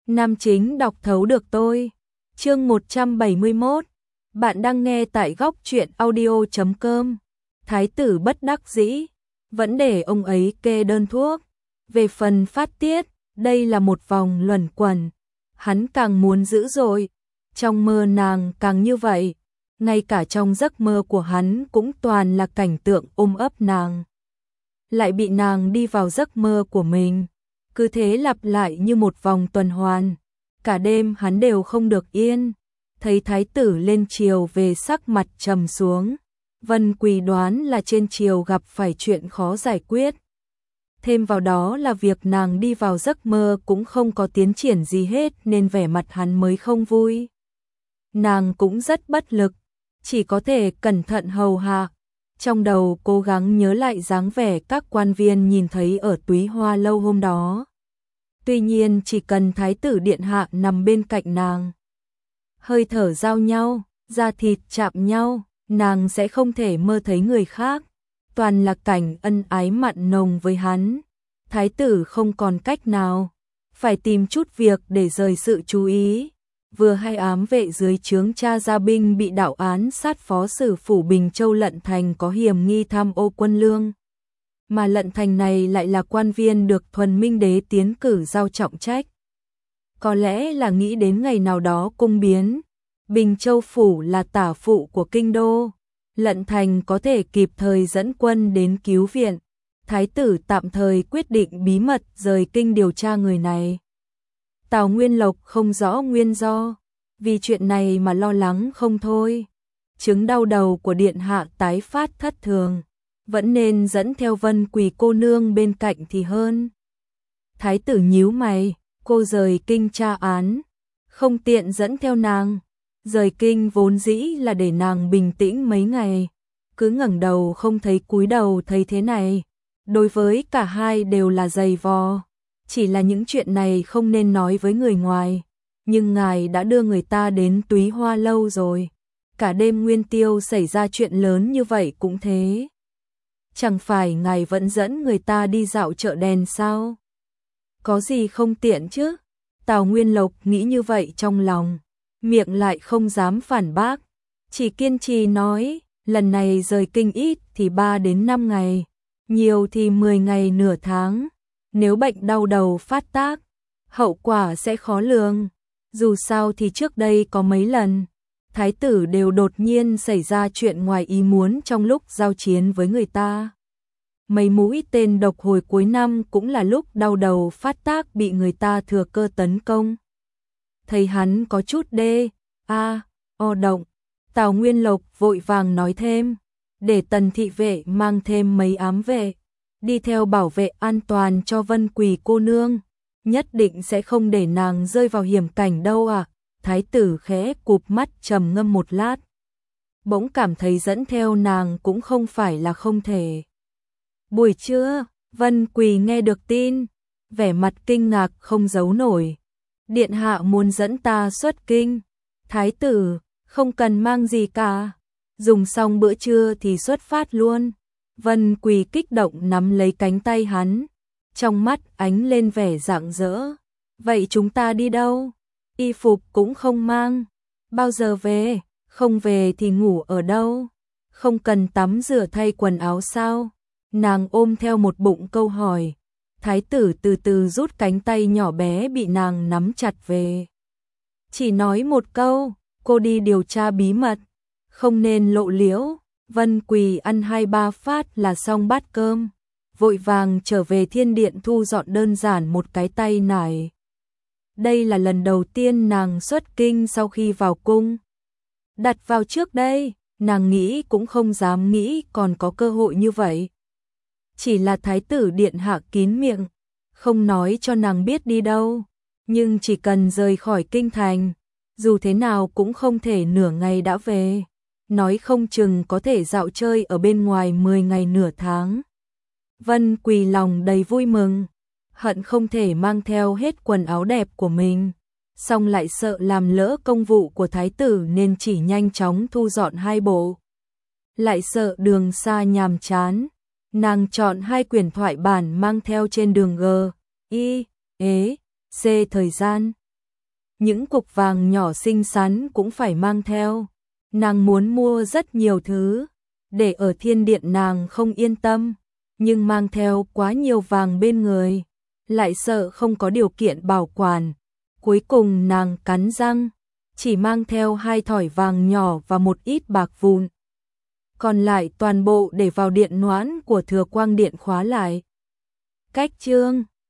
Nam chính đọc thấu được tôi. Chương 171. Bạn đang nghe tại góc truyện audio.com. Thái tử bất đắc dĩ, vẫn để ông ấy kê đơn thuốc. Về phần phát tiết, đây là một vòng luẩn quẩn. Hắn càng muốn dữ dội, trong mơ nàng càng như vậy. Ngay cả trong giấc mơ của hắn cũng toàn là cảnh tượng ôm ấp nàng. Lại bị nàng đi vào giấc mơ của mình. Cứ thế lặp lại như một vòng tuần hoàn. Cả đêm hắn đều không được yên. Thấy thái tử lên triều về sắc mặt trầm xuống. Vân Quỳ đoán là trên triều gặp phải chuyện khó giải quyết. Thêm vào đó là việc nàng đi vào giấc mơ cũng không có tiến triển gì hết nên vẻ mặt hắn mới không vui. Nàng cũng rất bất lực, chỉ có thể cẩn thận hầu hạ. Trong đầu cố gắng nhớ lại dáng vẻ các quan viên nhìn thấy ở Túy Hoa lâu hôm đó. Tuy nhiên chỉ cần thái tử điện hạ nằm bên cạnh nàng, hơi thở giao nhau, da thịt chạm nhau, nàng sẽ không thể mơ thấy người khác. Toàn là cảnh ân ái mặn nồng với hắn. Thái tử không còn cách nào, phải tìm chút việc để rời sự chú ý. Vừa hay ám vệ dưới trướng cha gia binh bị đạo án sát phó sử phủ Bình Châu Lận Thành có hiểm nghi tham ô quân lương. Mà Lận Thành này lại là quan viên được Thuần Minh Đế tiến cử giao trọng trách. Có lẽ là nghĩ đến ngày nào đó cung biến, Bình Châu phủ là tả phụ của kinh đô, Lận Thành có thể kịp thời dẫn quân đến cứu viện. Thái tử tạm thời quyết định bí mật rời kinh điều tra người này. Tào Nguyên Lộc không rõ nguyên do, vì chuyện này mà lo lắng không thôi. Chứng đau đầu của điện hạ tái phát thất thường, vẫn nên dẫn theo Vân Quỳ cô nương bên cạnh thì hơn. Thái tử nhíu mày, cô rời kinh tra án, không tiện dẫn theo nàng. Rời kinh vốn dĩ là để nàng bình tĩnh mấy ngày, cứ ngẩng đầu không thấy cúi đầu thấy thế này. Đối với cả hai đều là dày vò, chỉ là những chuyện này không nên nói với người ngoài. Nhưng ngài đã đưa người ta đến Túy Hoa lâu rồi, cả đêm Nguyên Tiêu xảy ra chuyện lớn như vậy cũng thế. Chẳng phải ngài vẫn dẫn người ta đi dạo chợ đèn sao? Có gì không tiện chứ? Tào Nguyên Lộc nghĩ như vậy trong lòng, miệng lại không dám phản bác, chỉ kiên trì nói, lần này rời kinh ít thì 3 đến 5 ngày, nhiều thì 10 ngày nửa tháng. Nếu bệnh đau đầu phát tác, hậu quả sẽ khó lường. Dù sao thì trước đây có mấy lần, thái tử đều đột nhiên xảy ra chuyện ngoài ý muốn trong lúc giao chiến với người ta. Mấy mũi tên độc hồi cuối năm cũng là lúc đau đầu phát tác bị người ta thừa cơ tấn công. Thấy hắn có chút động, Tào Nguyên Lộc vội vàng nói thêm, để Tần thị vệ mang thêm mấy ám vệ, đi theo bảo vệ an toàn cho Vân Quỳ cô nương, nhất định sẽ không để nàng rơi vào hiểm cảnh đâu à. Thái tử khẽ cụp mắt trầm ngâm một lát, bỗng cảm thấy dẫn theo nàng cũng không phải là không thể. Buổi trưa, Vân Quỳ nghe được tin, vẻ mặt kinh ngạc không giấu nổi. Điện hạ muốn dẫn ta xuất kinh. Thái tử, không cần mang gì cả, dùng xong bữa trưa thì xuất phát luôn. Vân Quỳ kích động nắm lấy cánh tay hắn, trong mắt ánh lên vẻ rạng rỡ. Vậy chúng ta đi đâu? Y phục cũng không mang. Bao giờ về? Không về thì ngủ ở đâu? Không cần tắm rửa thay quần áo sao? Nàng ôm theo một bụng câu hỏi. Thái tử từ từ rút cánh tay nhỏ bé bị nàng nắm chặt về. Chỉ nói một câu, cô đi điều tra bí mật, không nên lộ liễu. Vân Quỳ ăn 2-3 phát là xong bát cơm, vội vàng trở về thiên điện thu dọn đơn giản một cái tay nải. Đây là lần đầu tiên nàng xuất kinh sau khi vào cung. Đặt vào trước đây, nàng nghĩ cũng không dám nghĩ còn có cơ hội như vậy. Chỉ là thái tử điện hạ kín miệng, không nói cho nàng biết đi đâu, nhưng chỉ cần rời khỏi kinh thành, dù thế nào cũng không thể nửa ngày đã về. Nói không chừng có thể dạo chơi ở bên ngoài 10 ngày nửa tháng. Vân Quỳ lòng đầy vui mừng, hận không thể mang theo hết quần áo đẹp của mình, song lại sợ làm lỡ công vụ của thái tử nên chỉ nhanh chóng thu dọn 2 bộ. Lại sợ đường xa nhàm chán, nàng chọn 2 quyển thoại bản mang theo trên đường G, I, E, C thời gian. những cục vàng nhỏ xinh xắn cũng phải mang theo. Nàng muốn mua rất nhiều thứ, để ở thiên điện nàng không yên tâm, nhưng mang theo quá nhiều vàng bên người, lại sợ không có điều kiện bảo quản. Cuối cùng nàng cắn răng, chỉ mang theo 2 thỏi vàng nhỏ và một ít bạc vụn. Còn lại toàn bộ để vào điện noãn của Thừa Quang Điện khóa lại. Cách chương